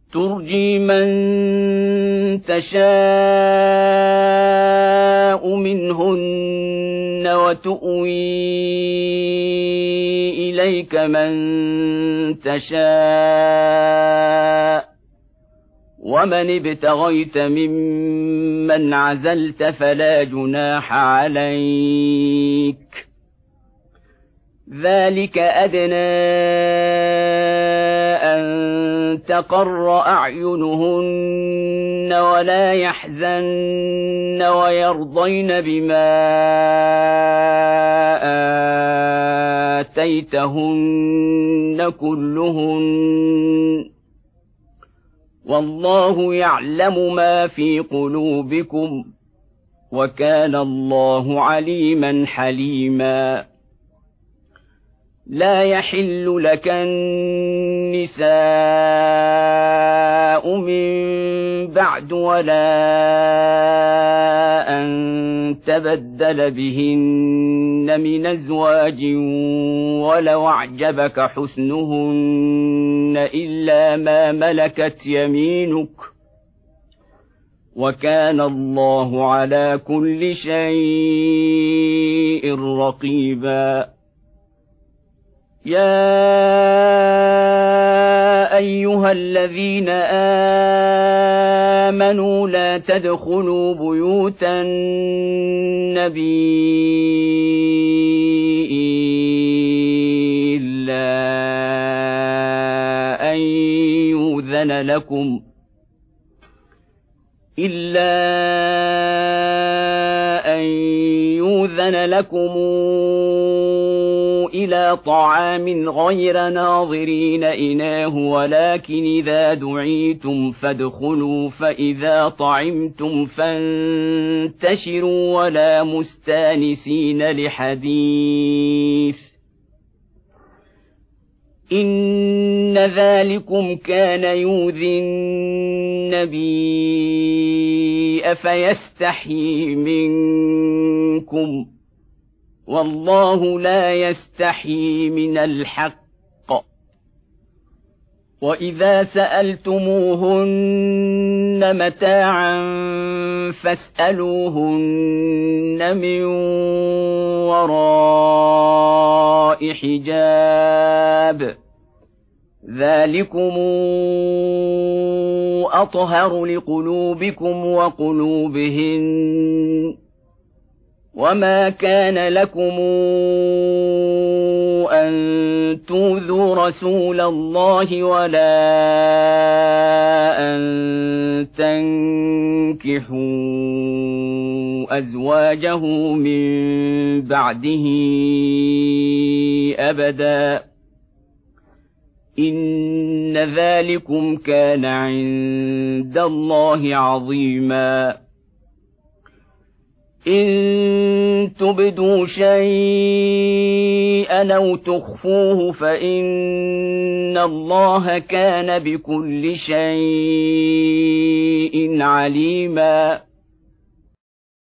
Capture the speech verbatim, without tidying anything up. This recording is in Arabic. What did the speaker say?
ترجي من تشاء منهن وتؤوي إليك من تشاء ومن ابتغيت ممن عزلت فلا جناح عليك ذلك أدنى أن تقر أعينهن ولا يحزن ويرضين بما آتيتهن كلهن والله يعلم ما في قلوبكم وكان الله عليما حليما لا يحل لك النساء من بعد ولا أن تبدل بهن من أزواج ولو أعجبك حسنهن إلا ما ملكت يمينك وكان الله على كل شيء رقيبا يا أيها الذين آمنوا لا تدخلوا بيوت النبي إلا أن يؤذن لكم إلا أن يؤذن لكم إلى طعام غير ناظرين إناه ولكن إذا دعيتم فادخلوا فإذا طعمتم فانتشروا ولا مستانسين لحديث إن ذلكم كان يؤذي النبي أفيستحيي منكم والله لا يستحيي من الحق وإذا سألتموهن متاعا فاسألوهن من وراء حجاب ذلكم أطهر لقلوبكم وقلوبهن وما كان لكم أن تؤذوا رسول الله ولا أن تنكحوا أزواجه من بعده أبدا إن ذلكم كان عند الله عظيما إن تبدوا شيئا أو تخفوه فإن الله كان بكل شيء عليما